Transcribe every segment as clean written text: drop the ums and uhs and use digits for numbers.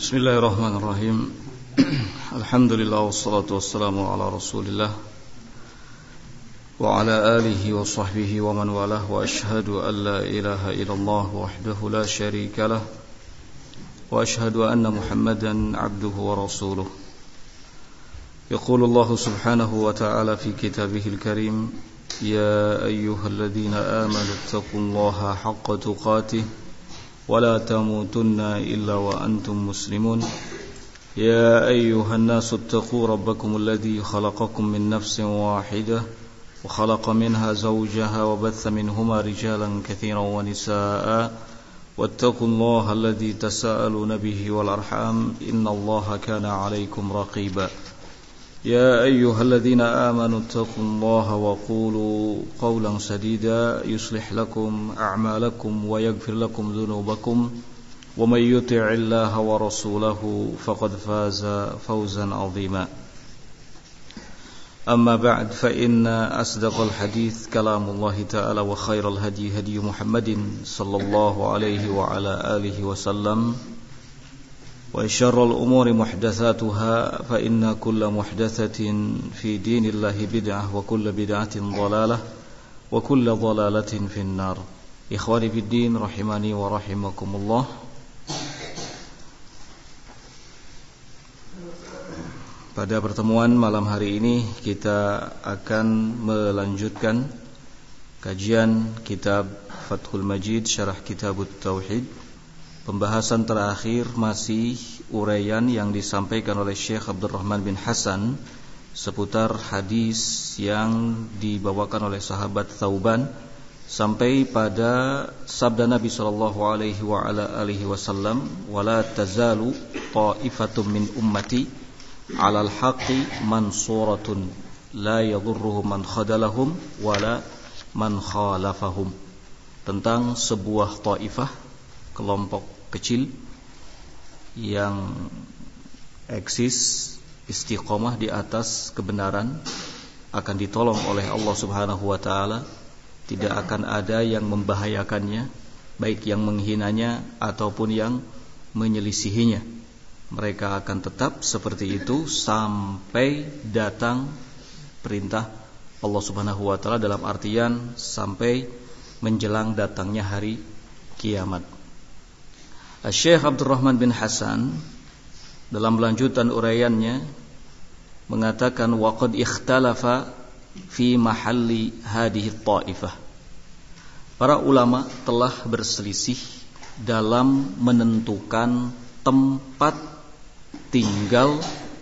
Bismillahirrahmanirrahim. Alhamdulillah wassalatu wassalamu ala Rasulillah wa ala alihi wa sahbihi wa man walah wa ashhadu an la ilaha illallah wahdahu la syarika lah wa ashhadu anna Muhammadan abduhu wa rasuluh. Yaqulu Allah subhanahu wa ta'ala fi kitabihil karim, ya ayyuhalladzina amanu taqullaha haqqa tuqatih ولا تموتن إلا وأنتم مسلمون يا أيها الناس اتقوا ربكم الذي خلقكم من نفس واحدة وخلق منها زوجها وبث منهما رجالا كثيرا ونساء واتقوا الله الذي تساءلون به والأرحام إن الله كان عليكم رقيبا يا أيها الذين آمنوا اتقوا الله وقولوا قولا سديدا يصلح لكم أعمالكم ويغفر لكم ذنوبكم ومن يطع الله ورسوله فقد فاز فوزا عظيما أما بعد فإن أصدق الحديث كلام الله تعالى وخير الهدي هدي محمد صلى الله عليه وعلى آله وسلم وشر الأمور محدثاتها فإن كل محدثة في دين الله بدعة وكل بدعة ضلالة وكل ضلالة في النار. إخواني في الدين رحمني ورحمكم الله. Pada pertemuan malam hari ini kita akan melanjutkan kajian kitab Fathul Majid Syarah Kitabut Tauhid. Pembahasan terakhir masih uraian yang disampaikan oleh Syekh Abdurrahman bin Hasan seputar hadis yang dibawakan oleh sahabat Thauban sampai pada sabda Nabi sallallahu alaihi wa ala alihi wasallam, wala tazalu ta'ifatum min ummati 'alal haqqi mansuratun la yadhurruhum man khadalahum wala man khalafahum, tentang sebuah taifah, kelompok kecil yang eksis istiqomah di atas kebenaran akan ditolong oleh Allah Subhanahu wa taala. Tidak akan ada yang membahayakannya, baik yang menghinanya ataupun yang menyelisihinya. Mereka akan tetap seperti itu sampai datang perintah Allah Subhanahu wa taala, dalam artian sampai menjelang datangnya hari kiamat. Syekh Abdurrahman bin Hasan dalam lanjutan uraiannya mengatakan, waqad ikhtalafa fi mahalli hadhihi ta'ifah. Para ulama telah berselisih dalam menentukan tempat tinggal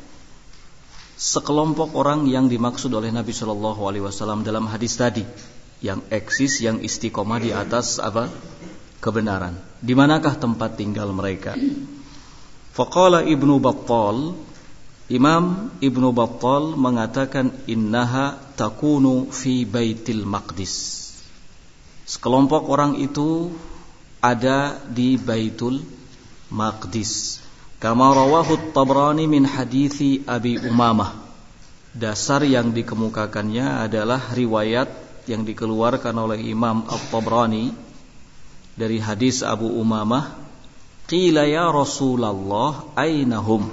sekelompok orang yang dimaksud oleh Nabi sallallahu alaihi wasallam dalam hadis tadi, yang eksis, yang istiqomah di atas apa? Kebenaran. Di manakah tempat tinggal mereka? Faqala Ibnu Battal, Imam Ibnu Battal mengatakan, innaha takunu fi Baitil Maqdis. Sekelompok orang itu ada di Baitul Maqdis. Kama rawahu At-Tabrani min hadithi Abi Umamah. Dasar yang dikemukakannya adalah riwayat yang dikeluarkan oleh Imam At-Tabrani dari hadis Abu Umamah, qila ya Rasulullah ainahum.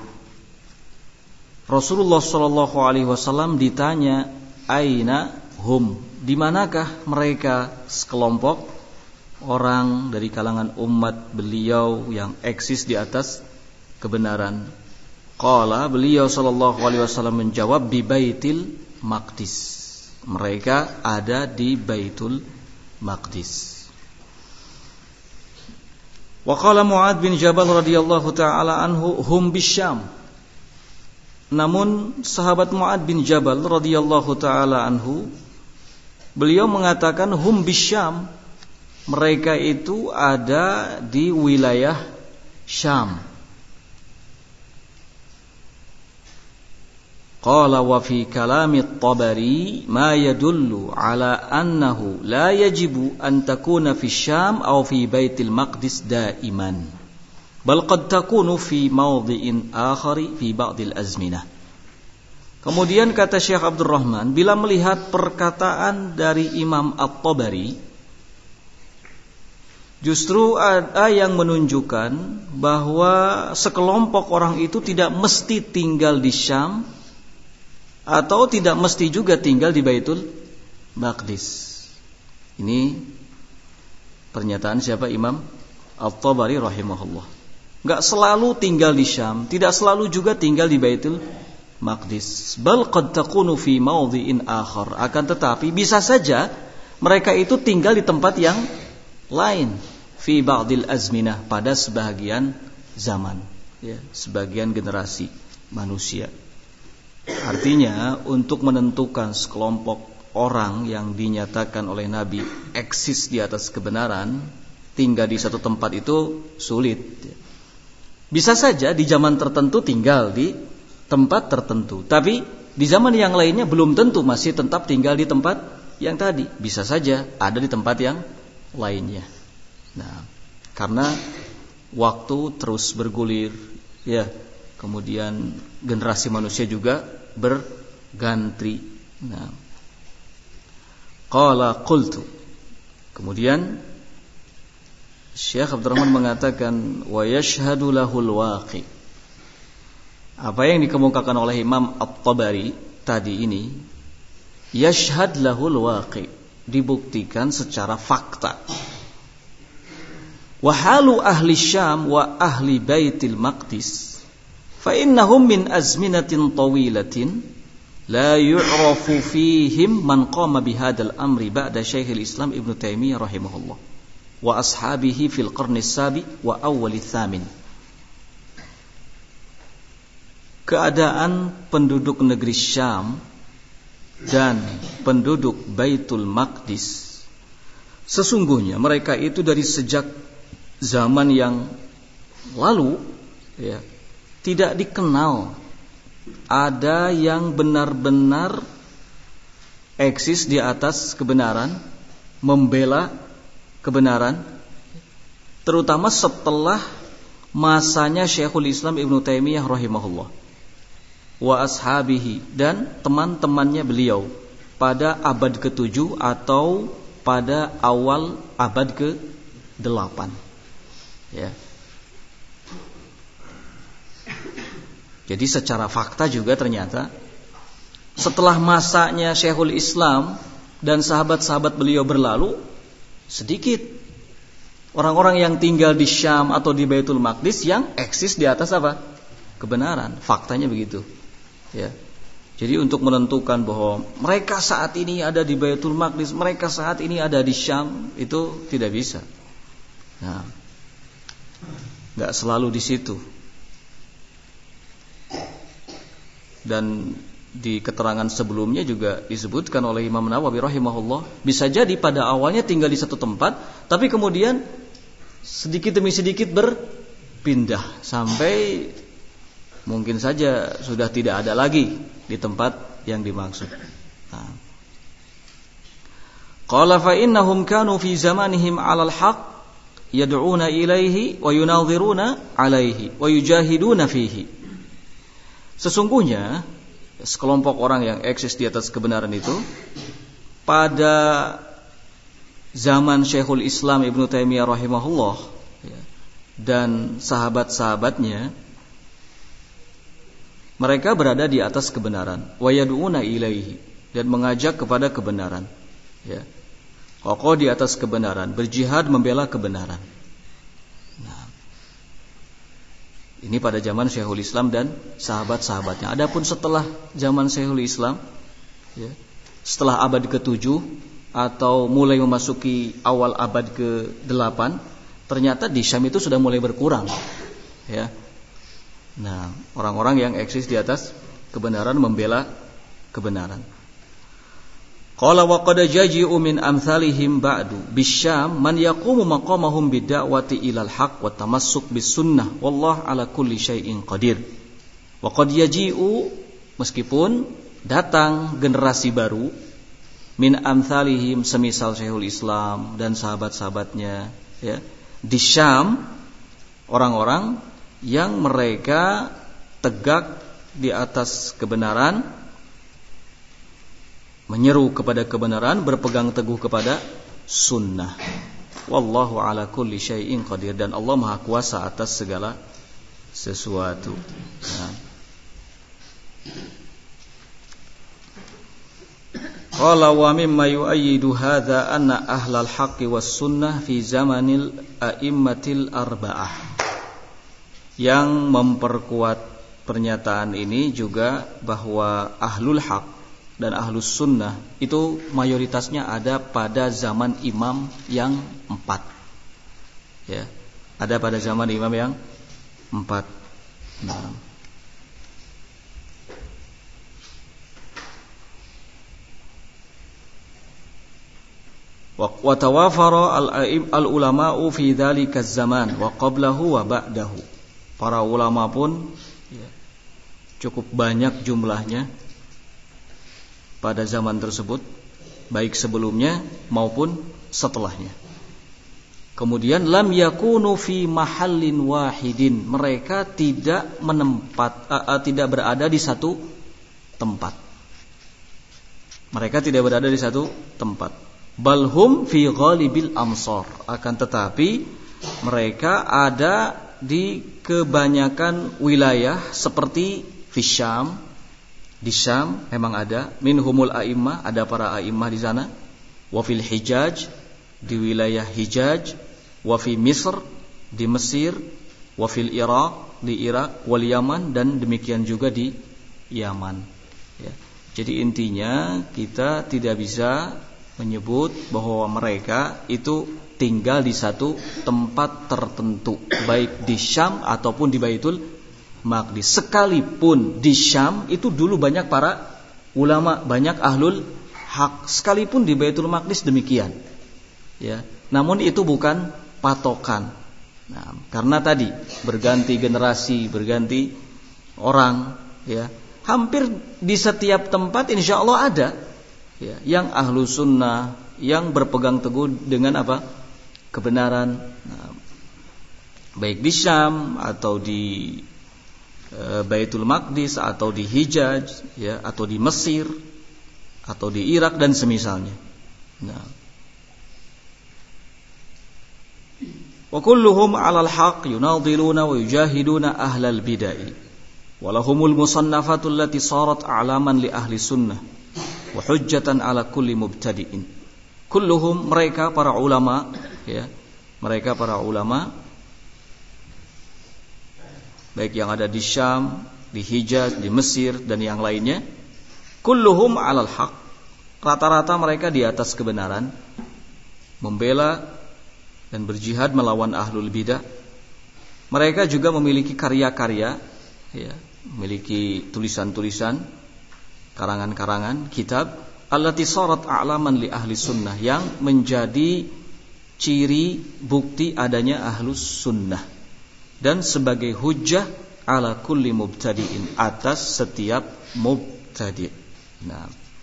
Rasulullah sallallahu alaihi wasallam ditanya, aina hum, di manakah mereka, sekelompok orang dari kalangan umat beliau yang eksis di atas kebenaran. Qala, beliau sallallahu alaihi wasallam menjawab, di Baitil Maqdis. Mereka ada di Baitul Maqdis. Wa qala Mu'adz bin Jabal radhiyallahu ta'ala anhu, hum bisyam. Namun sahabat Mu'adz bin Jabal radhiyallahu ta'ala anhu, beliau mengatakan hum bisyam, mereka itu ada di wilayah Syam. Qala wa fi kalami At-Tabari ma yadullu ala annahu la yajibu an takuna fi Syam aw fi Baitil Maqdis daiman, bal qad takunu fi mawdhi'in akhari fi ba'dil azminah. Kemudian kata Syekh Abdurrahman, bila melihat perkataan dari Imam At-Tabari Justru ada yang menunjukkan bahwa sekelompok orang itu tidak mesti tinggal di Syam atau tidak mesti juga tinggal di Baitul Maqdis. Ini pernyataan siapa? Imam At-Tabari rahimahullah. Enggak selalu tinggal di Syam, tidak selalu juga tinggal di Baitul Maqdis. Bal qad takunu fi mawdhi'in akhar. Akan tetapi bisa saja mereka itu tinggal di tempat yang lain, fi ba'dil azminah, pada sebagian zaman, ya, sebagian generasi manusia. Artinya untuk menentukan sekelompok orang yang dinyatakan oleh Nabi eksis di atas kebenaran, tinggal di satu tempat itu sulit. Bisa saja di zaman tertentu tinggal di tempat tertentu, tapi di zaman yang lainnya belum tentu masih tetap tinggal di tempat yang tadi. Bisa saja ada di tempat yang lainnya. Nah, karena waktu terus bergulir, ya, kemudian generasi manusia juga berganti. Nah, qala qultu. Kemudian Syekh Abdurrahman mengatakan wa yashhadu lahul waqi. Apa yang dikemukakan oleh Imam At-Tabari tadi ini, yashhad lahul waqi, dibuktikan secara fakta. Wa halu ahli Syam wa ahli Baitil Maqdis fa innahum min azminatin tawilatin la yu'rafu fihim man qama bihadzal amri ba'da Syekhul Islam Ibnu Taimiyah rahimahullah wa ashabihi fil qarni sabi wa awwal tsamin. Keadaan penduduk negeri Syam dan penduduk Baitul Maqdis, sesungguhnya mereka itu dari sejak zaman yang lalu, ya, tidak dikenal ada yang benar-benar eksis di atas kebenaran, membela kebenaran, terutama setelah masanya Syekhul Islam Ibnu Taimiyah rahimahullah wa ashabihi, dan teman-temannya beliau pada abad ke-7 atau pada awal abad ke-8. Ya. Jadi secara fakta juga ternyata setelah masanya Syekhul Islam dan sahabat-sahabat beliau berlalu, sedikit orang-orang yang tinggal di Syam atau di Baitul Maqdis yang eksis di atas apa? Kebenaran. Faktanya begitu. Ya. Jadi untuk menentukan bahwa mereka saat ini ada di Baitul Maqdis, mereka saat ini ada di Syam, itu tidak bisa. Nah, nggak selalu di situ. Dan di keterangan sebelumnya juga disebutkan oleh Imam Nawawi rahimahullah, bisa jadi pada awalnya tinggal di satu tempat, tapi kemudian sedikit demi sedikit berpindah sampai mungkin saja sudah tidak ada lagi di tempat yang dimaksud. Nah. Qala fa innahum kanu fi zamanihim 'alal haqq yad'una ilaihi wa yunadhiruna alaihi wa yujahiduna fihi. Sesungguhnya sekelompok orang yang eksis di atas kebenaran itu pada zaman Syekhul Islam Ibnu Taimiyah rahimahullah dan sahabat-sahabatnya, mereka berada di atas kebenaran, wa yad'una ilaihi, dan mengajak kepada kebenaran, ya. Kokoh di atas kebenaran, berjihad membela kebenaran. Nah, ini pada zaman Syekhul Islam dan sahabat-sahabatnya. Adapun setelah zaman Syekhul Islam, ya, setelah abad ke-7 atau mulai memasuki awal abad ke-8, ternyata di Syam itu sudah mulai berkurang, ya. Nah, orang-orang yang eksis di atas kebenaran, membela kebenaran. Qala wa qad jaji'u min amsalihim ba'du bisyam man yaqumu maqamahum bid'awati ilal haqq wa tamassuk bis sunnah wallahu ala kulli syai'in qadir. Wa qad yaji'u, meskipun datang generasi baru, min amsalihim, semisal Syekhul Islam dan sahabat-sahabatnya, ya, di Syam, orang-orang yang mereka tegak di atas kebenaran, menyeru kepada kebenaran, berpegang teguh kepada sunnah. Wallahu ala kulli syai'in qadir, dan Allah Maha Kuasa atas segala sesuatu. Nah. Qala wa mimma yu'ayyidu hadza anna ahlal haqqi was sunnah fi zamanil a'immatil arba'ah. Yang memperkuat pernyataan ini juga bahwa ahlul haq dan ahlus sunnah itu mayoritasnya ada pada zaman imam yang 4. Ya, ada pada zaman imam yang 4. Nah. Wa tawafara al-ulama'u fi dzalika zaman wa qablahu wa ba'dahu. Para ulama pun cukup banyak jumlahnya pada zaman tersebut, baik sebelumnya maupun setelahnya. Kemudian lam yakunu fi mahallin wahidin, mereka tidak tidak berada di satu tempat. Mereka tidak berada di satu tempat. Balhum fi ghalibil amsar, akan tetapi mereka ada di kebanyakan wilayah seperti fi Syam. Di Syam memang ada minhumul a'immah, ada para a'immah di sana. Wa fil Hijaz, di wilayah Hijaz. Wa fi Misr, di Mesir. Wa fil Iraq, di Irak. Wal Yaman, dan demikian juga di Yaman. Ya. Jadi intinya kita tidak bisa menyebut bahwa mereka itu tinggal di satu tempat tertentu, baik di Syam ataupun di Baitul Maqdis. Sekalipun di Syam itu dulu banyak para ulama, banyak ahlul haq, sekalipun di Baitul Maqdis demikian. Ya, namun itu bukan patokan. Nah, karena tadi berganti generasi, berganti orang, ya. Hampir di setiap tempat insya Allah ada, ya, yang ahlu sunnah, yang berpegang teguh dengan apa? Kebenaran. Nah, baik di Syam atau di Baitul Maqdis atau di Hijaz, ya, atau di Mesir atau di Irak dan semisalnya. Nah, wa kulluhum 'alal haqq yunadhiluna wa yujahiduna ahlal bid'ah wa lahumul musannafatul lati sarat a'laman li ahli sunnah wa hujjatan 'ala kulli mubtadi'in. Kulluhum, mereka para ulama, ya, mereka para ulama baik yang ada di Syam, di Hijaz, di Mesir dan yang lainnya, kulluhum 'alal haqq, rata-rata mereka di atas kebenaran, membela dan berjihad melawan ahlul bidah. Mereka juga memiliki karya-karya, ya, memiliki tulisan-tulisan, karangan-karangan, kitab allati sarat a'laman li ahli sunnah, yang menjadi ciri bukti adanya ahlus sunnah dan sebagai hujjah ala kulli mubtadi'in, atas setiap mubtadi'. Nah,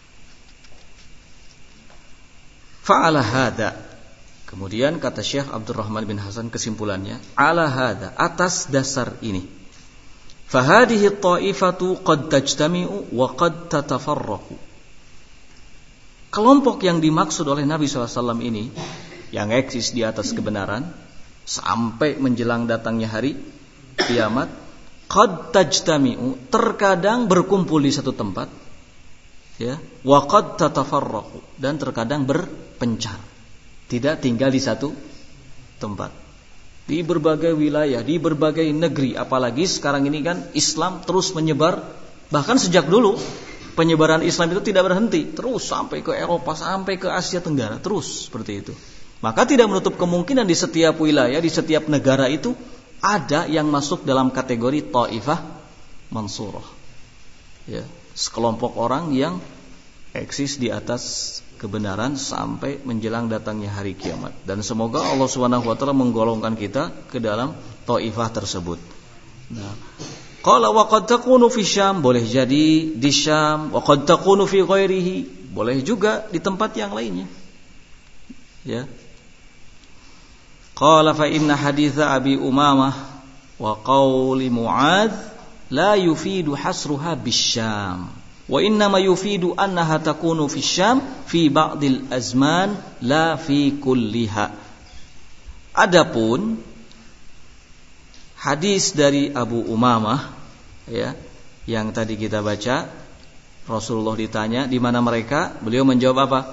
fa'ala hadza, kemudian kata Syekh Abdurrahman bin Hasan kesimpulannya, ala hadza, atas dasar ini, fahadihi ta'ifatu qad tajtami'u wa qad tatafarraqu. Kelompok yang dimaksud oleh Nabi SAW ini, yang eksis di atas kebenaran sampai menjelang datangnya hari kiamat, qad tajtami'u, terkadang berkumpul di satu tempat, ya, wa qad tatafarraqu, dan terkadang berpencar, tidak tinggal di satu tempat, di berbagai wilayah, di berbagai negeri. Apalagi sekarang ini kan Islam terus menyebar, bahkan sejak dulu penyebaran Islam itu tidak berhenti, terus sampai ke Eropa, sampai ke Asia Tenggara, terus seperti itu. Maka tidak menutup kemungkinan di setiap wilayah, di setiap negara itu ada yang masuk dalam kategori Taifah Mansurah, ya, sekelompok orang yang eksis di atas kebenaran sampai menjelang datangnya hari kiamat. Dan semoga Allah Subhanahu wa taala menggolongkan kita ke dalam taifah tersebut. Nah, qala wa qad takunu fi Syam, boleh jadi di Syam, wa qad takunu fi ghairihi, boleh juga di tempat yang lainnya. Ya. Qala fa inna haditha Abi Umamah wa qauli Mu'adz la yufidu hasruha bisyam, wa innama yufidu annaha takunu fi Syam fi ba'dil azman la fi kulliha. Adapun hadis dari Abu Umamah ya, yang tadi kita baca, Rasulullah ditanya di mana mereka, beliau menjawab apa?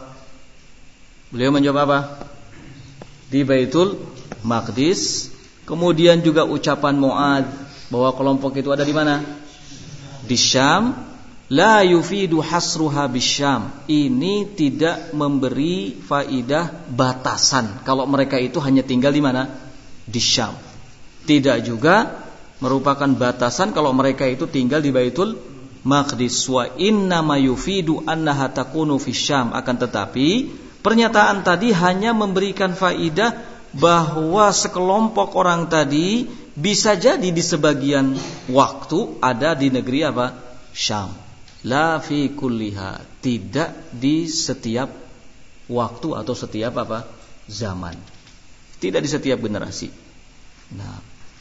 Di Baitul Maqdis. Kemudian juga ucapan Mu'adz bahwa kelompok itu ada di mana? Di Syam. La yufidu hasruha bisyam. Ini tidak memberi faidah batasan kalau mereka itu hanya tinggal di mana? Di Syam. Tidak juga merupakan batasan kalau mereka itu tinggal di Baitul Maqdis. Wa inna ma yufidu annaha takunu fi Syam. Akan tetapi pernyataan tadi hanya memberikan faidah bahwa sekelompok orang tadi bisa jadi di sebagian waktu ada di negeri apa? Syam. La fi kulliha, tidak di setiap waktu atau setiap apa? Zaman. Tidak di setiap generasi. Nah,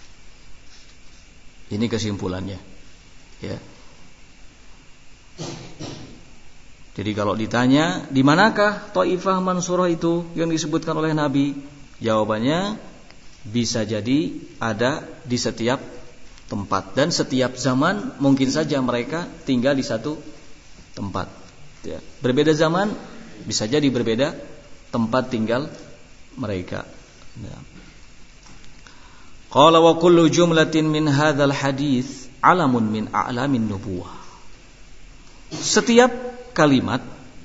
ini kesimpulannya. Ya. Jadi kalau ditanya di manakah Taifah Mansurah itu yang disebutkan oleh Nabi, jawabannya bisa jadi ada di setiap tempat dan setiap zaman mungkin saja mereka tinggal di satu tempat. Ya. Berbeda zaman bisa jadi berbeda tempat tinggal mereka. Ya. Qala wa kullu jumlatin min hadzal hadits alamun min a'lamin nubuwah. Setiap kalimat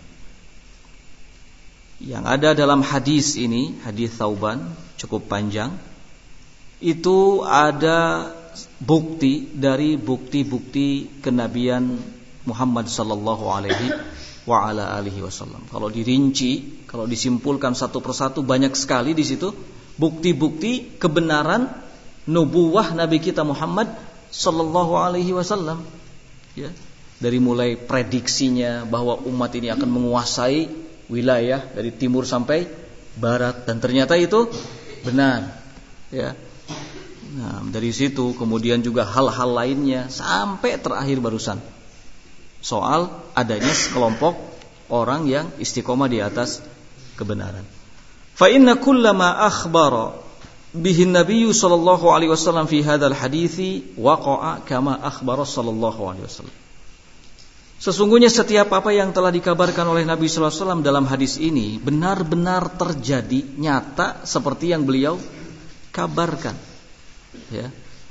yang ada dalam hadis ini, hadis Thauban cukup panjang, itu ada bukti dari bukti-bukti kenabian Muhammad sallallahu alaihi wa ala alihi wasallam. Kalau dirinci, kalau disimpulkan satu persatu banyak sekali di situ bukti-bukti kebenaran nubuwah Nabi kita Muhammad sallallahu alaihi wasallam. Ya. Dari mulai prediksinya bahwa umat ini akan menguasai wilayah dari timur sampai barat, dan ternyata itu benar. Ya. Nah, dari situ kemudian juga hal-hal lainnya sampai terakhir barusan soal adanya sekelompok orang yang istiqomah di atas kebenaran. Fa inna kullama akhbara bihi an-nabiy sallallahu alaihi wasallam fi hadzal hadithi waqa'a kama akhbara sallallahu alaihi wasallam. Sesungguhnya setiap apa yang telah dikabarkan oleh Nabi sallallahu alaihi wasallam dalam hadis ini benar-benar terjadi, nyata seperti yang beliau kabarkan. Ya.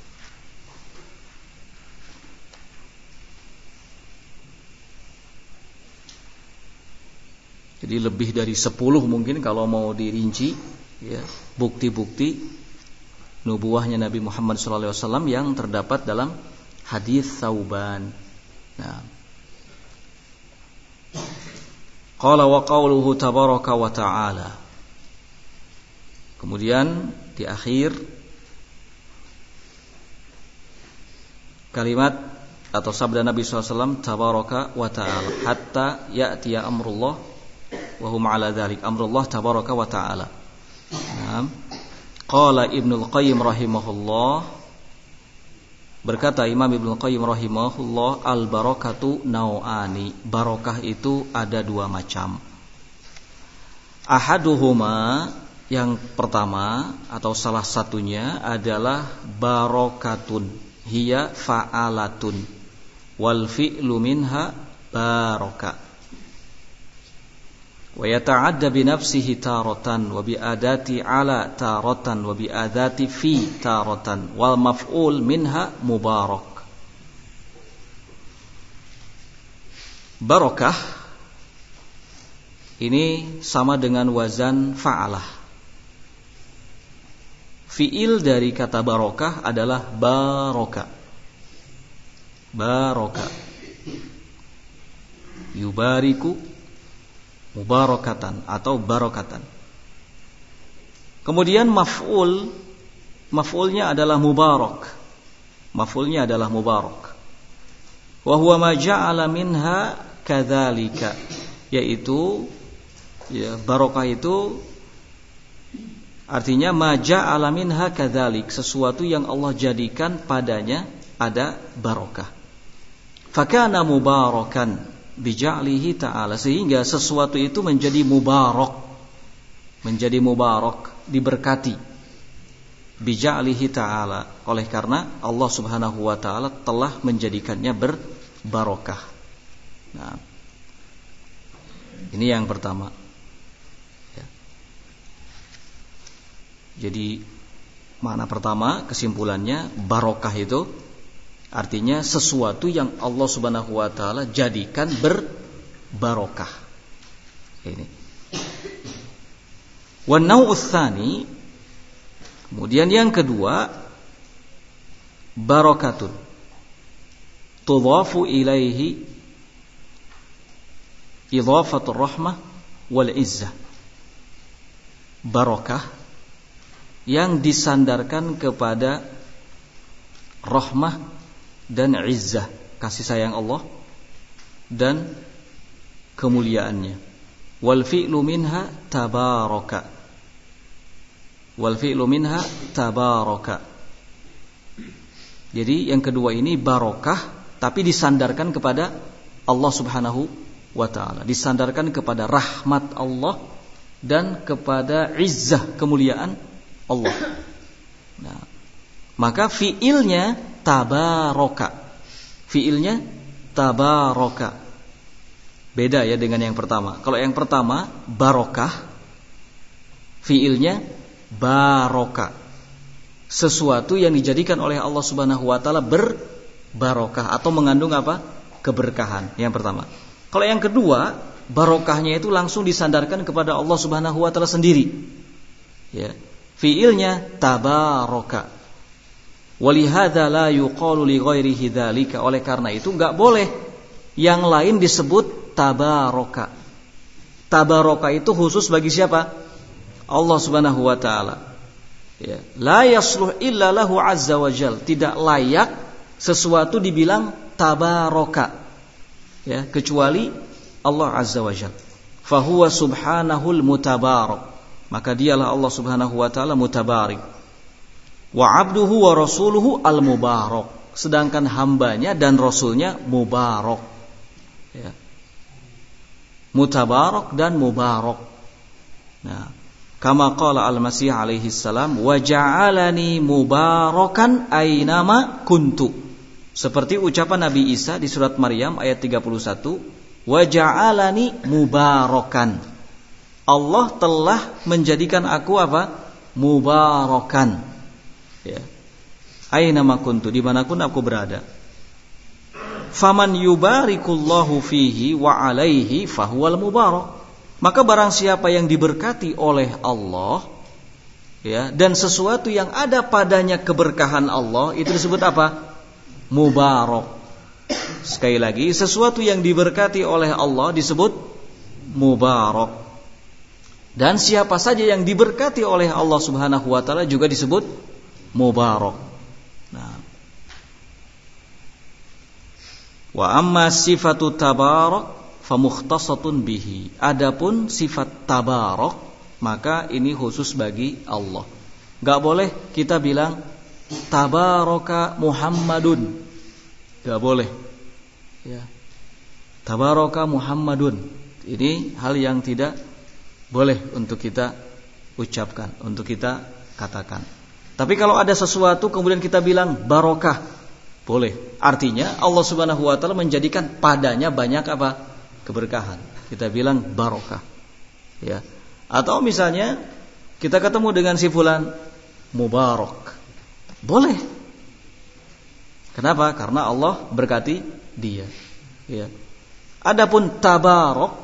Jadi lebih dari 10 mungkin kalau mau dirinci, ya, bukti-bukti nubuwahnya Nabi Muhammad sallallahu alaihi wasallam yang terdapat dalam hadis Thauban. Nah, qala wa qauluhu tabaraka wa ta'ala. Kemudian di akhir kalimat atau sabda Nabi SAW, tabaraka wa ta'ala, hatta ya'tiya amrullah wa hum ala dzalik. Amrullah tabaraka wa ta'ala. Naam. Qala Ibnul Qayyim rahimahullah, berkata Imam Ibnul Qayyim rahimahullah, al barakatu nau'ani. Barakah itu ada dua macam. Ahaduhuma, yang pertama atau salah satunya adalah barakatun hiya fa'alatun wal fi'lu minha baraka wa yata'adda bi nafsihi taratan wa bi adati ala taratan wa bi adati fi taratan wal maf'ul minha mubarak. Barakah ini sama dengan wazan fa'alah. Fi'il dari kata barokah adalah baroka. Baroka. Yubariku mubarakatan atau barokatan. Kemudian maf'ulnya adalah mubarak. Maf'ulnya adalah mubarak. Wa huwa ma ja'ala minha kadzalika, yaitu ya, barokah itu artinya maja alamin hakadzalik, sesuatu yang Allah jadikan padanya ada barokah. Fakana mubarakan bija'lihi ta'ala, sehingga sesuatu itu menjadi mubarak, diberkati bija'lihi ta'ala, oleh karena Allah Subhanahu wa taala telah menjadikannya berbarokah. Nah, ini yang pertama. Ya. Jadi makna pertama, kesimpulannya, barokah itu artinya sesuatu yang Allah Subhanahu wa taala jadikan berbarokah. Ini. Wa nau'uts tsani, kemudian yang kedua, barakatun tudhafu ilaihi idhafatur rahmah wal izzah. Barakah yang disandarkan kepada rahmah dan izzah, kasih sayang Allah dan kemuliaannya. Wal fi'lu minha tabaraka. Wal fi'lu minha tabaraka. Jadi yang kedua ini barokah, tapi disandarkan kepada Allah Subhanahu wa ta'ala, disandarkan kepada rahmat Allah dan kepada izzah, kemuliaan Allah. Nah, maka fiilnya tabaraka. Fiilnya tabaraka. Beda ya dengan yang pertama. Kalau yang pertama barokah, fiilnya barokah. Sesuatu yang dijadikan oleh Allah Subhanahu wa taala berbarokah atau mengandung apa? Keberkahan. Yang pertama. Kalau yang kedua, barokahnya itu langsung disandarkan kepada Allah Subhanahu wa taala sendiri. Ya. Fiilnya tabaraka. Walihada la yuqalu li ghairihi dzalika. Oleh karena itu enggak boleh yang lain disebut tabaraka. Tabaraka itu khusus bagi siapa? Allah Subhanahu wa taala. Ya, la yasluh illa lahu azza wa jal. Tidak layak sesuatu dibilang tabaraka. Ya, kecuali Allah azza wa jal. Fa huwa subhanahul mutabarak. Maka dialah Allah Subhanahu wa taala mutabarik. Wa 'abduhu wa rasuluhu al-mubarak. Sedangkan hambanya dan rasulnya mubarak. Ya. Mutabarak dan mubarak. Nah, kama qala al-Masih alaihi salam, wa ja'alani mubarakan ainama kuntu. Seperti ucapan Nabi Isa di surat Maryam ayat 31, wa ja'alani mubarakan. Allah telah menjadikan aku apa? Mubarakan. Ya. Ainama kuntu, dimanapun aku berada. Faman yubarikullahu fihi wa alaihi fahuwal mubarak. Maka barang siapa yang diberkati oleh Allah, ya, dan sesuatu yang ada padanya keberkahan Allah, itu disebut apa? Mubarak. Sekali lagi, sesuatu yang diberkati oleh Allah disebut mubarak. Dan siapa saja yang diberkati oleh Allah Subhanahu wa taala juga disebut mubarak. Nah. Wa amma sifatu tabarak famukhtasatun bihi. Adapun sifat tabarak, maka ini khusus bagi Allah. Enggak boleh kita bilang tabaraka Muhammadun. Enggak boleh. Ya. Tabaraka Muhammadun. Ini hal yang tidak boleh untuk kita ucapkan, untuk kita katakan. Tapi kalau ada sesuatu kemudian kita bilang barokah, boleh. Artinya Allah Subhanahu wa taala menjadikan padanya banyak apa? Keberkahan. Kita bilang barokah. Ya. Atau misalnya kita ketemu dengan si fulan mubarak. Boleh. Kenapa? Karena Allah berkati dia. Ya. Adapun tabarak,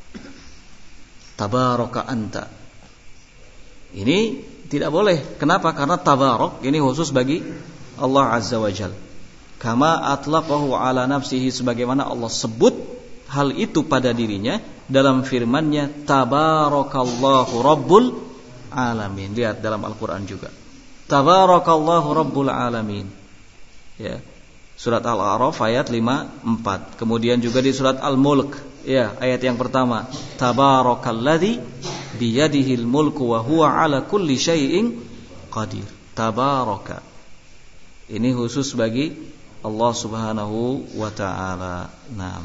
tabaraka anta, ini tidak boleh. Kenapa? Karena tabarak ini khusus bagi Allah Azza wa Jalla. Kama atlaqahu ala nafsihi, sebagaimana Allah sebut hal itu pada dirinya dalam firman-Nya tabarakallahu rabbul alamin. Lihat dalam Al-Qur'an juga. Tabarakallahu rabbul alamin. Ya. Surat Al-A'raf ayat 54. Kemudian juga di surat Al-Mulk, ya, ayat yang pertama, tabarakalladzi biyadihil mulku wa huwa ala kulli syai'in qadir. Tabaraka. Ini khusus bagi Allah Subhanahu wa taala. Nah,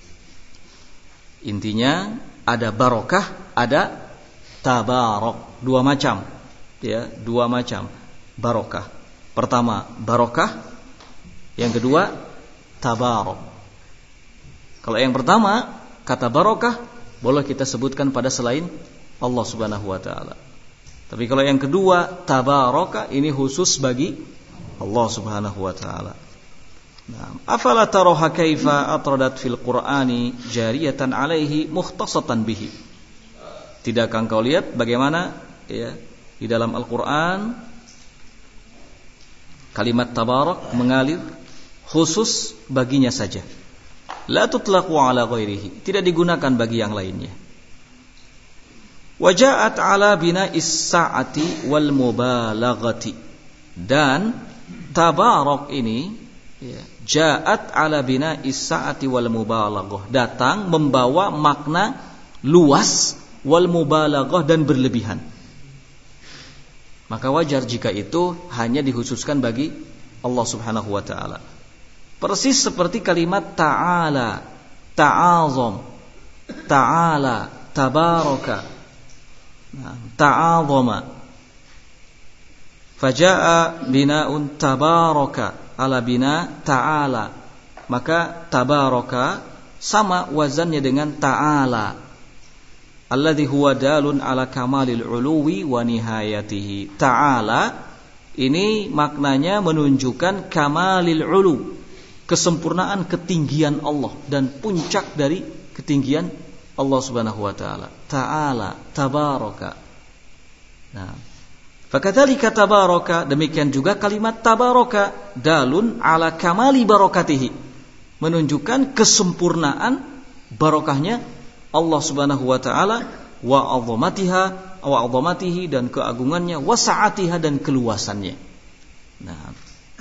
intinya ada barokah, ada tabarak, dua macam. Ya, dua macam. barokah. Pertama, barokah. Yang kedua, tabarok. Kalau yang pertama, kata barokah, boleh kita sebutkan pada selain Allah Subhanahu wa ta'ala. Tapi kalau yang kedua, tabaraka, ini khusus bagi Allah Subhanahu wa ta'ala. Nah, afala taraha kaifa atradat fil Qur'ani jariyatan alaihi mukhtasatan bihi. Tidakkah engkau lihat bagaimana ya di dalam Al-Qur'an kalimat tabarak mengalir khusus baginya saja. La tutlaqu ala ghairihi, tidak digunakan bagi yang lainnya. Waja'at ala bina'is sa'ati wal mubalaghati. Dan tabarak ini ya, ja'at ala bina'is sa'ati wal mubalaghah, datang membawa makna luas wal mubalaghah dan berlebihan. Maka wajar jika itu hanya dikhususkan bagi Allah Subhanahu wa ta'ala. Persis seperti kalimat ta'ala, ta'azam, ta'ala, tabaraka, ta'azama. Faja'a bina'un tabaraka ala bina ta'ala. Maka tabaraka sama wazannya dengan ta'ala, alladhi huwa dalun ala kamalil uluwi wa nihayatihi. Ta'ala ini maknanya menunjukkan kamalil ulu, kesempurnaan ketinggian Allah dan puncak dari ketinggian Allah Subhanahu wa ta'ala. Ta'ala, tabaraka. Nah, fakadzalika tabaraka, demikian juga kalimat tabaraka dalun ala kamali barakatihi, menunjukkan kesempurnaan barokahnya Allah Subhanahu wa ta'ala, wa 'azamatihi dan keagungannya, wa sa'atiha dan keluasannya. Nah,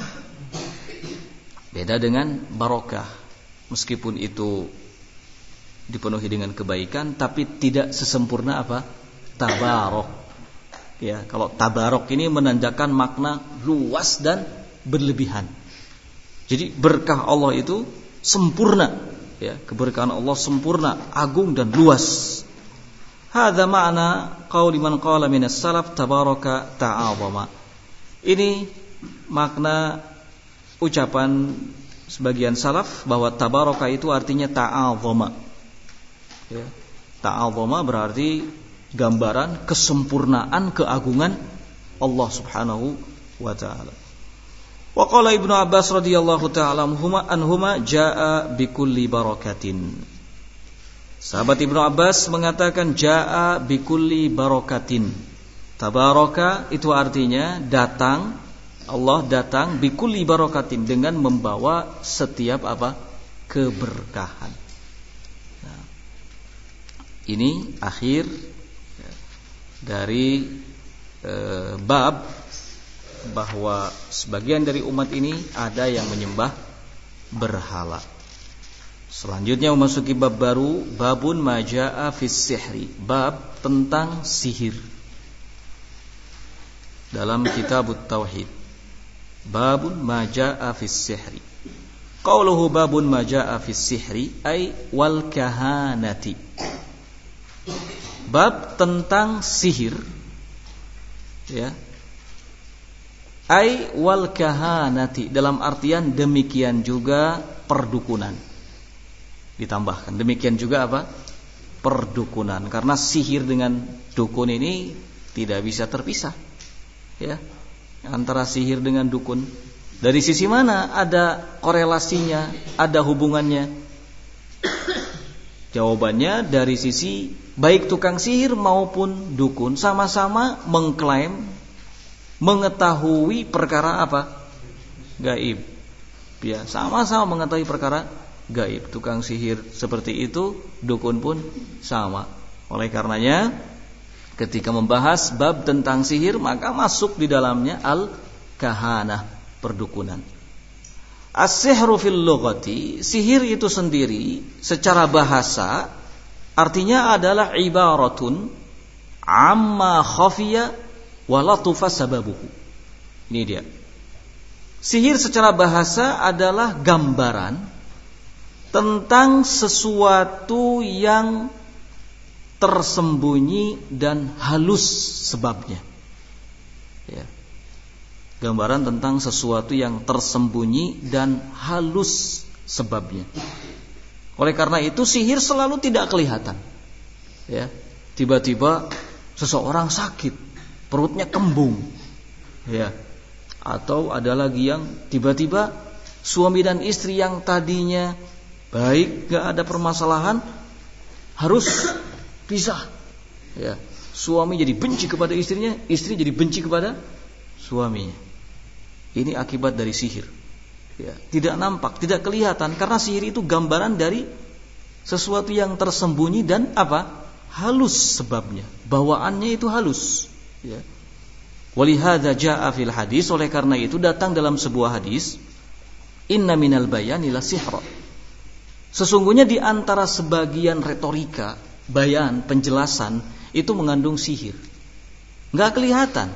beda dengan barokah. Meskipun itu dipenuhi dengan kebaikan, tapi tidak sesempurna apa? Tabarok. Ya, kalau tabarok ini menandakan makna luas dan berlebihan. Jadi berkah Allah itu sempurna. Ya, keberkahan Allah sempurna, agung dan luas. Hadza ma'na qauli man qala minas salaf tabaraka ta'azama. Ini makna ucapan sebagian salaf bahwa tabaraka itu artinya ta'azama. Ya, ta'azama berarti gambaran kesempurnaan keagungan Allah Subhanahu wa ta'ala. Wa qala Ibnu Abbas radhiyallahu ta'ala anhuma jaa bikulli barakatin. Sahabat Ibnu Abbas mengatakan jaa bikulli barakatin. Tabaraka itu artinya datang, Allah datang bikulli barakatin, dengan membawa setiap apa? Keberkahan. Nah, ini akhir dari bab bahwa sebagian dari umat ini ada yang menyembah berhala. Selanjutnya memasuki bab baru, babun majaa fis sihri, bab tentang sihir. Dalam kitabut tauhid, babun majaa fis sihri. Qauluhu babun majaa fis sihri ay wal kahanati. Bab tentang sihir, ya. Ai wal kahanati, dalam artian demikian juga perdukunan. Ditambahkan demikian juga apa? Perdukunan, karena sihir dengan dukun ini tidak bisa terpisah. Ya. Antara sihir dengan dukun, dari sisi mana ada korelasinya, ada hubungannya? Jawabannya dari sisi baik tukang sihir maupun dukun sama-sama mengklaim mengetahui perkara apa? Gaib. Ya, sama-sama mengetahui perkara gaib. Tukang sihir seperti itu, dukun pun sama. Oleh karenanya, ketika membahas bab tentang sihir, maka masuk di dalamnya al-kahanah, perdukunan. As-sihru fil lughati, sihir itu sendiri secara bahasa artinya adalah ibaratun amma khafiya wa latufa sababuhu. Ini dia. Sihir secara bahasa adalah gambaran tentang sesuatu yang tersembunyi dan halus sebabnya. Ya. Gambaran tentang sesuatu yang tersembunyi dan halus sebabnya. Oleh karena itu sihir selalu tidak kelihatan. Ya, tiba-tiba seseorang sakit, perutnya kembung. Ya. Atau ada lagi yang tiba-tiba suami dan istri yang tadinya baik, gak ada permasalahan, harus pisah. Ya. Suami jadi benci kepada istrinya, istri jadi benci kepada suaminya. Ini akibat dari sihir. Ya, tidak nampak, tidak kelihatan, karena sihir itu gambaran dari sesuatu yang tersembunyi dan apa? Halus sebabnya. Bawaannya itu halus. Ya. Walihadza jaa fil hadis, oleh karena itu datang dalam sebuah hadis, inna minal bayani la sihra. Sesungguhnya di antara sebagian retorika, bayan, penjelasan itu mengandung sihir. Enggak kelihatan.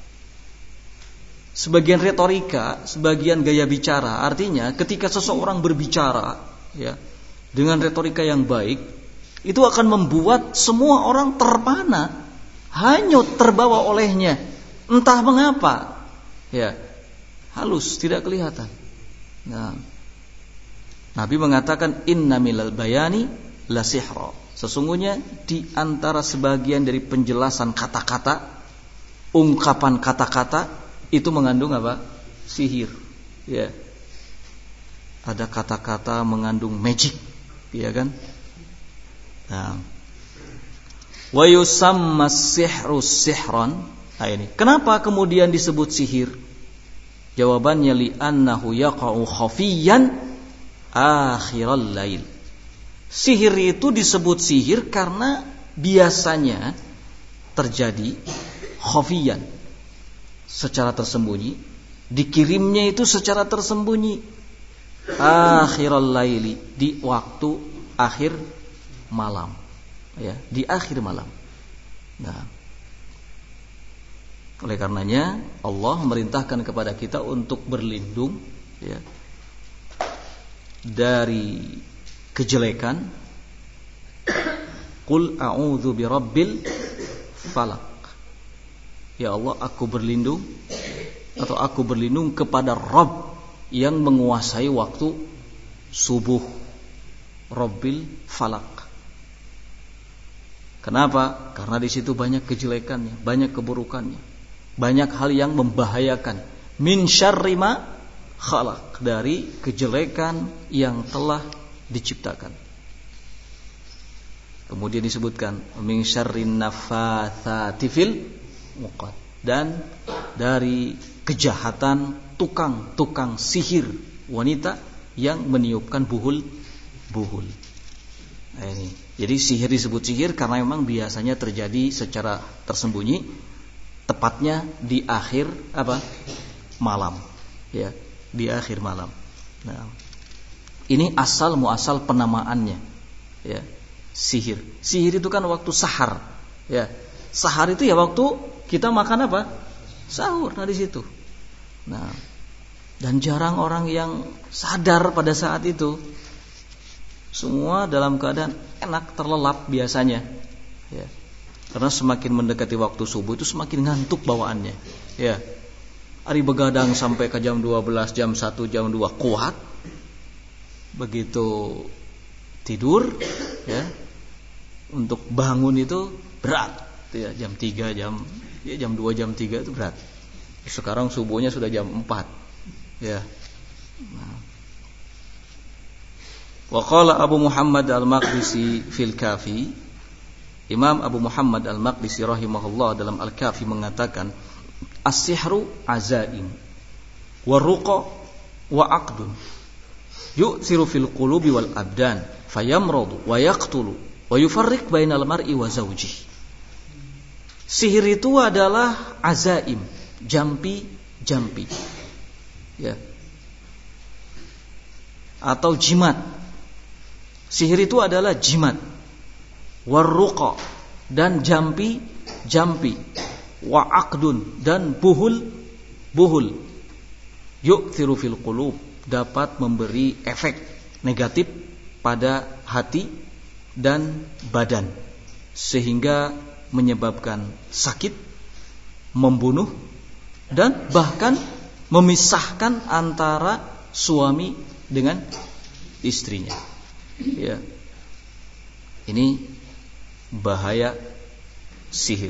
Sebagian retorika, sebagian gaya bicara, artinya ketika seseorang berbicara ya, dengan retorika yang baik, itu akan membuat semua orang terpana, hanyut terbawa olehnya, entah mengapa. Ya, halus, tidak kelihatan. Nah, Nabi mengatakan inna minal bayani la sihra. Sesungguhnya di antara sebagian dari penjelasan kata-kata, ungkapan kata-kata itu mengandung apa? Sihir. Ya. Ada kata-kata mengandung magic, ya kan? Nah. Wa yusamma sihru sihran. Nah ini. Kenapa kemudian disebut sihir? Jawabannya li'annahu yaqa'u khafiyan akhiral lail. Sihir itu disebut sihir karena biasanya terjadi khafiyan, secara tersembunyi, dikirimnya itu secara tersembunyi, akhiral laili, di waktu akhir malam, ya, di akhir malam. Nah, oleh karenanya Allah memerintahkan kepada kita untuk berlindung, ya, dari kejelekan. Qul a'udzu birabbil falaq. Ya Allah, aku berlindung atau aku berlindung kepada Rabb yang menguasai waktu subuh, Rabbil Falak. Kenapa? Karena di situ banyak kejelekannya, banyak keburukannya, banyak hal yang membahayakan. Min syarri ma khalaq, dari kejelekan yang telah diciptakan. Kemudian disebutkan min syarrin naffatsati fil uqad, dan dari kejahatan tukang sihir wanita yang meniupkan buhul. Nah, ini. Jadi sihir disebut sihir karena memang biasanya terjadi secara tersembunyi, tepatnya di akhir apa? Malam. Ya, di akhir malam. Nah, ini asal muasal penamaannya. Ya, sihir. Sihir itu kan waktu sahar. Ya, sahar itu ya waktu kita makan apa? Sahur. Nah di situ. Nah, dan jarang orang yang sadar pada saat itu. Semua dalam keadaan enak, terlelap biasanya. Ya. Karena semakin mendekati waktu subuh itu semakin ngantuk bawaannya. Ya. Hari begadang sampai ke jam 12, jam 1, jam 2 kuat. Begitu tidur, ya, untuk bangun itu berat. Ya, jam 3, jam 2, jam 3 itu berat. Sekarang subuhnya sudah jam 4. Ya. Nah. Wa qala Abu Muhammad Al-Maqdisi fil Kafi. Imam Abu Muhammad Al-Maqdisi rahimahullah dalam Al-Kafi mengatakan, as-sihru azaim wa ruqa wa aqdun yu'thiru fil qulubi wal abdan fayamradu wa yaqtulu wa yufarriq bainal mar'i wa zawjihi. Sihir itu adalah azaim, jampi, ya, atau jimat. Sihir itu adalah jimat, warruqa, dan jampi, wa aqdun, dan buhul, yu'thiru fil qulub, dapat memberi efek negatif pada hati dan badan, sehingga menyebabkan sakit, membunuh, dan bahkan memisahkan antara suami dengan istrinya. Ya. Ini bahaya sihir.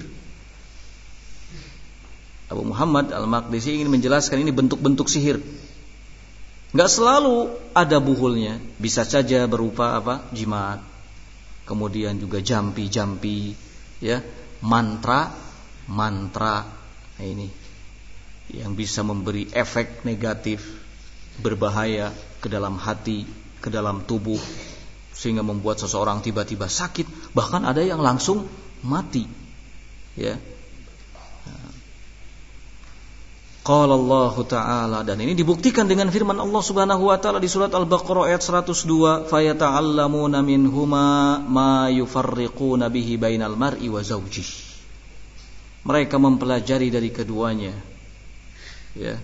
Abu Muhammad Al-Maqdisi ingin menjelaskan ini bentuk-bentuk sihir. Enggak selalu ada buhulnya, bisa saja berupa jimat. Kemudian juga jampi-jampi, ya, mantra. Nah, ini yang bisa memberi efek negatif, berbahaya ke dalam hati, ke dalam tubuh, sehingga membuat seseorang tiba-tiba sakit, bahkan ada yang langsung mati. Ya. Qala Allah Ta'ala, dan ini dibuktikan dengan firman Allah Subhanahu wa taala di surat Al-Baqarah ayat 102, fayata'allamuna minhuma ma yufarriquna bihi bainal mar'i wa zawjihi. Mereka mempelajari dari keduanya, ya,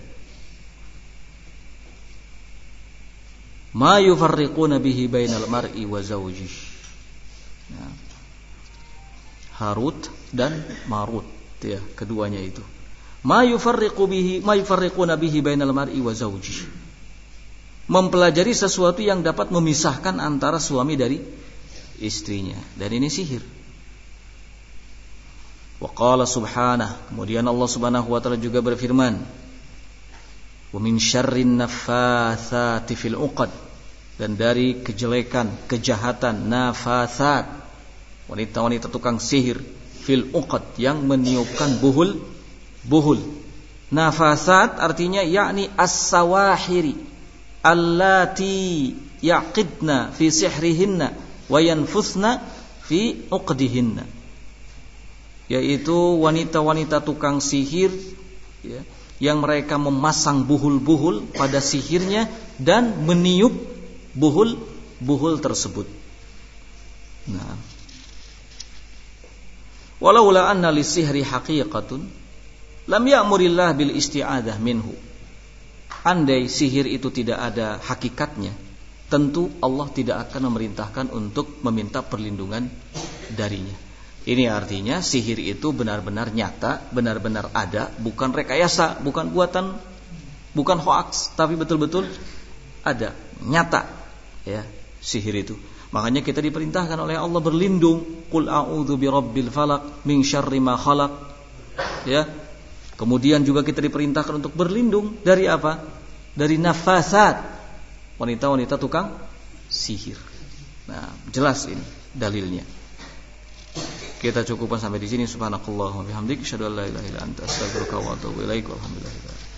ma yufarriquna bihi bainal mar'i wa zawjihi. Ya. Harut dan Marut, ya, keduanya itu. Ma yufarriquna bihi bainal mar'i wa zawjihi. Mempelajari sesuatu yang dapat memisahkan antara suami dari istrinya, dan ini sihir. Wa qala subhanahu, kemudian Allah Subhanahu wa taala juga berfirman, wa min syarrin naffatsati fil 'uqad, dan dari kejelekan, kejahatan nafatsat, wanita-wanita tukang sihir, fil 'uqad, yang meniupkan buhul. Nafasat artinya yakni as-sawahiri allati yaqidna fi sihrihinna wa yanfuthna fi uqdihinna, yaitu wanita-wanita tukang sihir, ya, yang mereka memasang buhul-buhul pada sihirnya dan meniup buhul tersebut. Nah, walaula anna lisihri haqiqatun lam ya'murillah bil isti'adah minhu. Andai sihir itu tidak ada hakikatnya, tentu Allah tidak akan memerintahkan untuk meminta perlindungan darinya. Ini artinya sihir itu benar-benar nyata, benar-benar ada, bukan rekayasa, bukan buatan, bukan hoax, tapi betul-betul ada, nyata, ya, sihir itu. Makanya kita diperintahkan oleh Allah berlindung, qul a'udzu birabbil falaq min syarri ma khalaq, ya. Kemudian juga kita diperintahkan untuk berlindung dari apa? Dari nafasat, wanita-wanita tukang sihir. Nah, jelas ini dalilnya. Kita cukupkan sampai di sini. Subhanakallahumma wa bihamdika, asyhadu an la ilaha illa anta, astaghfiruka wa atubu ilaik. Walhamdulillah.